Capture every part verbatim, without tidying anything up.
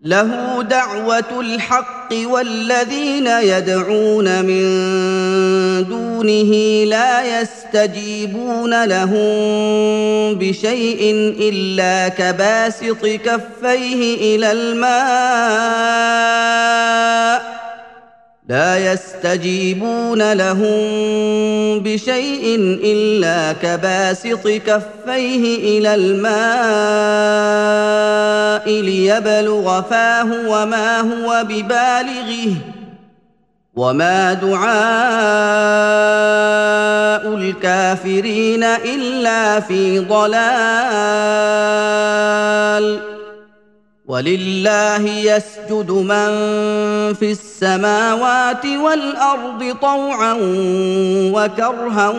له دعوة الحق والذين يدعون من دونه لا يستجيبون لهم بشيء إلا كباسط كفيه إلى الماء لا يستجيبون لهم بشيء إلا كباسط كفيه إلى الماء ليبلغ فاه وما هو ببالغه وما دعاء الكافرين إلا في ضلال ولله يسجد من في السماوات والأرض طوعا وكرها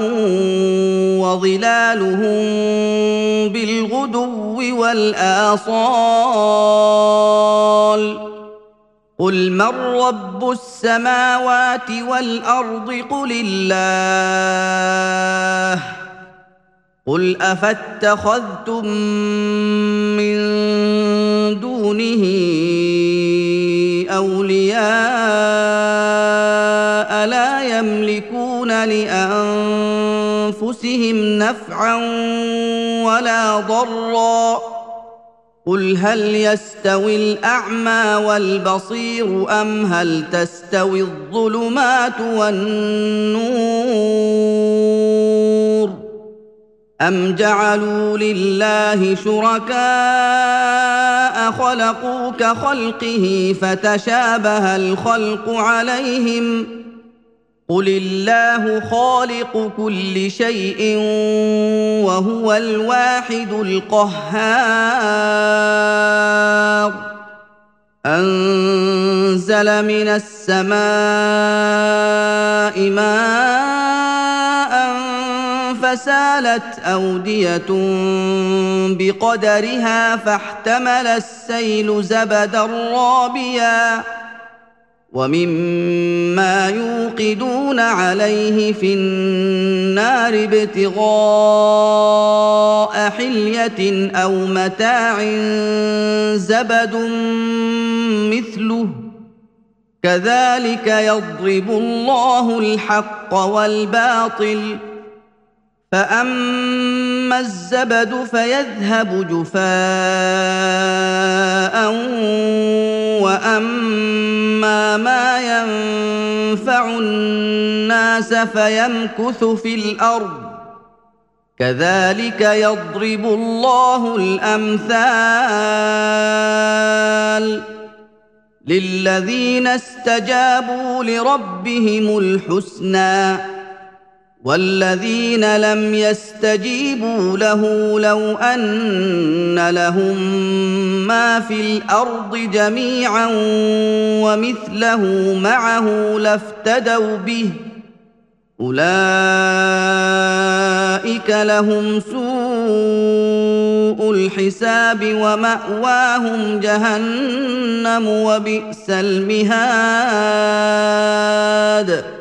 وظلالهم بالغدو والآصال قل من رب السماوات والأرض قل الله قل أفاتخذتم من دونه أولياء لا يملكون لأنفسهم نفعا ولا ضرا قل هل يستوي الأعمى والبصير أم هل تستوي الظلمات والنور أم جعلوا لله شركاء خلقوا كخلقه فتشابه الخلق عليهم قل الله خالق كل شيء وهو الواحد القهار أنزل من السماء ماء فسالت أودية بقدرها فاحتمل السيل زبدا رابيا ومما يوقدون عليه في النار ابتغاء حلية أو متاع زبد مثله كذلك يضرب الله الحق والباطل فأما الزبد فيذهب جفاء وأما ما ينفع الناس فيمكث في الأرض كذلك يضرب الله الأمثال للذين استجابوا لربهم الحسنى والذين لم يستجيبوا له لو أن لهم ما في الأرض جميعا ومثله معه لافتدوا به أولئك لهم سوء الحساب ومأواهم جهنم وبئس المهاد